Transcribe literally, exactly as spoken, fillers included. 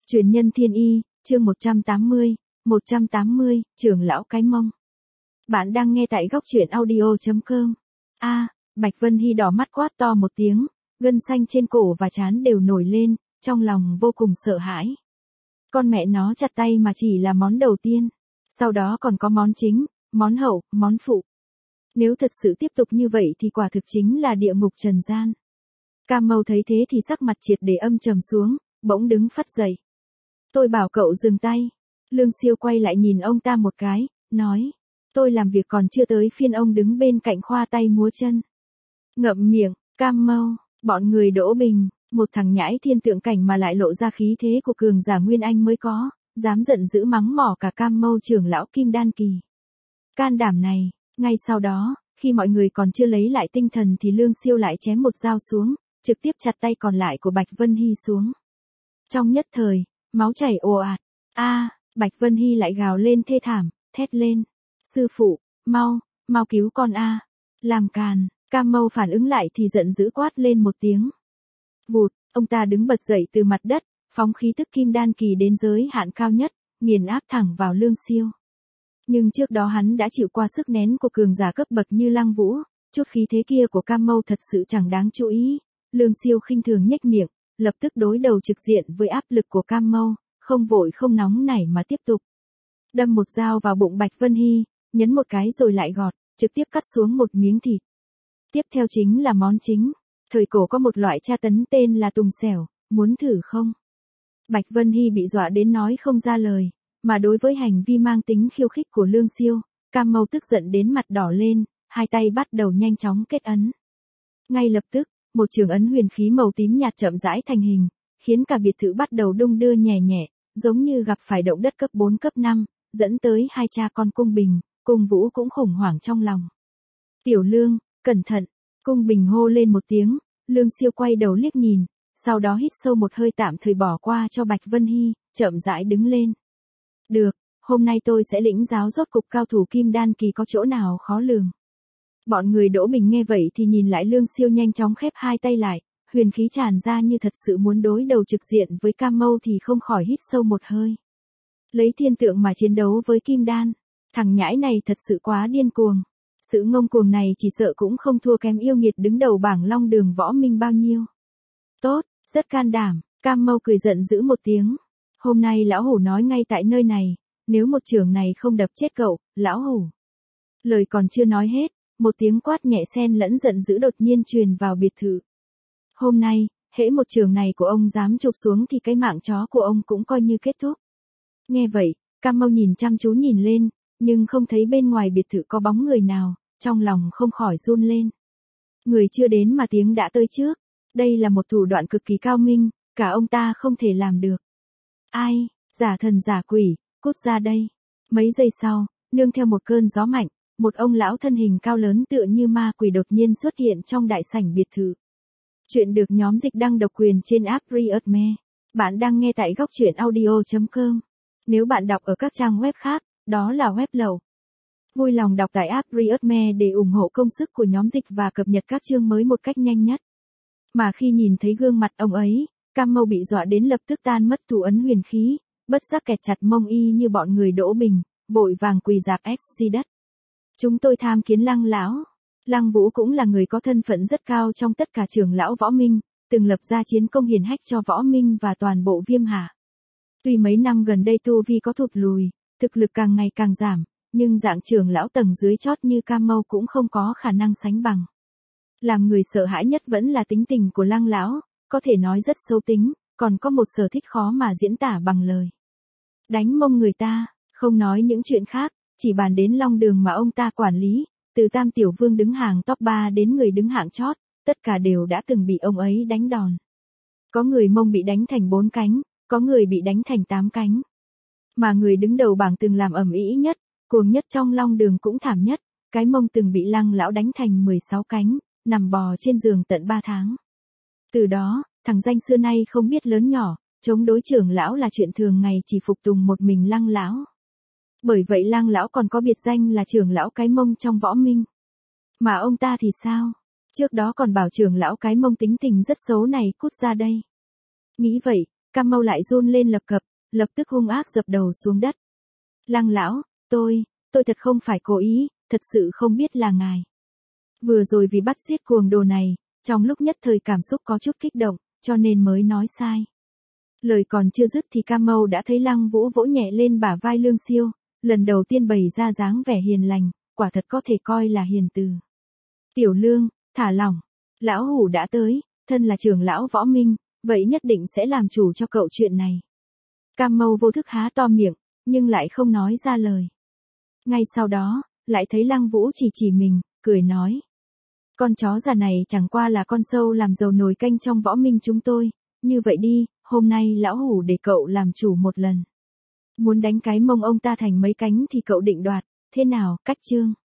Truyền nhân thiên y, chương một trăm tám mươi, một trăm tám mươi, trưởng lão cái mông. Bạn đang nghe tại góc truyện audio chấm com. A, Bạch Vân Hy đỏ mắt quát to một tiếng, gân xanh trên cổ và trán đều nổi lên, trong lòng vô cùng sợ hãi. Con mẹ nó chặt tay mà chỉ là món đầu tiên, sau đó còn có món chính, món hậu, món phụ. Nếu thật sự tiếp tục như vậy thì quả thực chính là địa ngục trần gian. Cam Mâu thấy thế thì sắc mặt triệt để âm trầm xuống, bỗng đứng phắt dậy. Tôi bảo cậu dừng tay. Lương Siêu quay lại nhìn ông ta một cái, nói. Tôi làm việc còn chưa tới phiên ông đứng bên cạnh khoa tay múa chân. Ngậm miệng, Cam Mâu, bọn người Đỗ Bình, một thằng nhãi thiên tượng cảnh mà lại lộ ra khí thế của cường giả Nguyên Anh mới có, dám giận dữ mắng mỏ cả Cam Mâu trưởng lão Kim Đan Kỳ. Can đảm này, ngay sau đó, khi mọi người còn chưa lấy lại tinh thần thì Lương Siêu lại chém một dao xuống, trực tiếp chặt tay còn lại của Bạch Vân Hy xuống. Trong nhất thời, máu chảy ồ ạt. A, Bạch Vân Hy lại gào lên thê thảm, thét lên. Sư phụ, mau, mau cứu con a. Làm càn, Cam Mâu phản ứng lại thì giận dữ quát lên một tiếng. Vụt, ông ta đứng bật dậy từ mặt đất, phóng khí tức Kim Đan Kỳ đến giới hạn cao nhất, nghiền áp thẳng vào Lương Siêu. Nhưng trước đó hắn đã chịu qua sức nén của cường giả cấp bậc như Lăng Vũ, chút khí thế kia của Cam Mâu thật sự chẳng đáng chú ý. Lương Siêu khinh thường nhếch miệng, lập tức đối đầu trực diện với áp lực của Cam Mâu, không vội không nóng nảy mà tiếp tục. Đâm một dao vào bụng Bạch Vân Hy, nhấn một cái rồi lại gọt, trực tiếp cắt xuống một miếng thịt. Tiếp theo chính là món chính. Thời cổ có một loại tra tấn tên là tùng xẻo, muốn thử không? Bạch Vân Hy bị dọa đến nói không ra lời, mà đối với hành vi mang tính khiêu khích của Lương Siêu, Cam Mâu tức giận đến mặt đỏ lên, hai tay bắt đầu nhanh chóng kết ấn. Ngay lập tức, một trường ấn huyền khí màu tím nhạt chậm rãi thành hình, khiến cả biệt thự bắt đầu đung đưa nhẹ nhẹ, giống như gặp phải động đất cấp bốn cấp năm, dẫn tới hai cha con Cung Bình, Cung Vũ cũng khủng hoảng trong lòng. Tiểu Lương, cẩn thận, Cung Bình hô lên một tiếng, Lương Siêu quay đầu liếc nhìn, sau đó hít sâu một hơi tạm thời bỏ qua cho Bạch Vân Hy, chậm rãi đứng lên. Được, hôm nay tôi sẽ lĩnh giáo rốt cục cao thủ Kim Đan Kỳ có chỗ nào khó lường. Bọn người Đỗ Bình nghe vậy thì nhìn lại Lương Siêu nhanh chóng khép hai tay lại, huyền khí tràn ra như thật sự muốn đối đầu trực diện với Cam Mâu thì không khỏi hít sâu một hơi. Lấy thiên tượng mà chiến đấu với Kim Đan, thằng nhãi này thật sự quá điên cuồng. Sự ngông cuồng này chỉ sợ cũng không thua kém yêu nghiệt đứng đầu bảng Long Đường Võ Minh bao nhiêu. Tốt, rất can đảm, Cam Mâu cười giận dữ một tiếng. Hôm nay lão hủ nói ngay tại nơi này, nếu một trường này không đập chết cậu, lão hủ. Lời còn chưa nói hết, một tiếng quát nhẹ xen lẫn giận dữ đột nhiên truyền vào biệt thự. Hôm nay, hễ một trường này của ông dám chụp xuống thì cái mạng chó của ông cũng coi như kết thúc. Nghe vậy, Cam Mâu nhìn chăm chú nhìn lên, nhưng không thấy bên ngoài biệt thự có bóng người nào, trong lòng không khỏi run lên. Người chưa đến mà tiếng đã tới trước, đây là một thủ đoạn cực kỳ cao minh, cả ông ta không thể làm được. Ai, giả thần giả quỷ, cút ra đây. Mấy giây sau, nương theo một cơn gió mạnh, một ông lão thân hình cao lớn tựa như ma quỷ đột nhiên xuất hiện trong đại sảnh biệt thự. Chuyện được nhóm dịch đăng độc quyền trên app Readme. Bạn đang nghe tại góc truyện audio chấm com. Nếu bạn đọc ở các trang web khác, đó là web lậu. Vui lòng đọc tại app Readme để ủng hộ công sức của nhóm dịch và cập nhật các chương mới một cách nhanh nhất. Mà khi nhìn thấy gương mặt ông ấy, Cam Mâu bị dọa đến lập tức tan mất thủ ấn huyền khí, bất giác kẹt chặt mông y như bọn người Đỗ Bình, vội vàng quỳ dạp x đất. Chúng tôi tham kiến Lăng lão. Lăng Vũ cũng là người có thân phận rất cao trong tất cả trưởng lão Võ Minh, từng lập ra chiến công hiển hách cho Võ Minh và toàn bộ Viêm Hà. Tuy mấy năm gần đây tu vi có thụt lùi, thực lực càng ngày càng giảm, nhưng dạng trưởng lão tầng dưới chót như Cam Mâu cũng không có khả năng sánh bằng. Làm người sợ hãi nhất vẫn là tính tình của Lăng lão, có thể nói rất xấu tính, còn có một sở thích khó mà diễn tả bằng lời. Đánh mông người ta, không nói những chuyện khác, chỉ bàn đến Long Đường mà ông ta quản lý, từ Tam Tiểu Vương đứng hàng top ba đến người đứng hạng chót, tất cả đều đã từng bị ông ấy đánh đòn. Có người mông bị đánh thành bốn cánh, có người bị đánh thành tám cánh. Mà người đứng đầu bảng từng làm ầm ĩ nhất, cuồng nhất trong Long Đường cũng thảm nhất, cái mông từng bị Lăng lão đánh thành mười sáu cánh, nằm bò trên giường tận ba tháng. Từ đó, thằng danh xưa nay không biết lớn nhỏ, chống đối trưởng lão là chuyện thường ngày chỉ phục tùng một mình Lăng lão. Bởi vậy Lăng lão còn có biệt danh là trưởng lão cái mông trong Võ Minh. Mà ông ta thì sao? Trước đó còn bảo trưởng lão cái mông tính tình rất xấu này cút ra đây. Nghĩ vậy, Cam Mâu lại run lên lập cập, lập tức hung ác dập đầu xuống đất. Lăng lão, tôi, tôi thật không phải cố ý, thật sự không biết là ngài. Vừa rồi vì bắt giết cuồng đồ này, trong lúc nhất thời cảm xúc có chút kích động, cho nên mới nói sai. Lời còn chưa dứt thì Cam Mâu đã thấy Lăng Vũ vỗ nhẹ lên bả vai Lương Siêu, lần đầu tiên bày ra dáng vẻ hiền lành, quả thật có thể coi là hiền từ. Tiểu Lương, thả lỏng, lão hủ đã tới, thân là trưởng lão Võ Minh, vậy nhất định sẽ làm chủ cho cậu chuyện này. Cam Mâu vô thức há to miệng, nhưng lại không nói ra lời. Ngay sau đó, lại thấy Lăng Vũ chỉ chỉ mình, cười nói. Con chó già này chẳng qua là con sâu làm dầu nồi canh trong Võ Minh chúng tôi, như vậy đi, hôm nay lão hủ để cậu làm chủ một lần. Muốn đánh cái mông ông ta thành mấy cánh thì cậu định đoạt, thế nào, cách chương.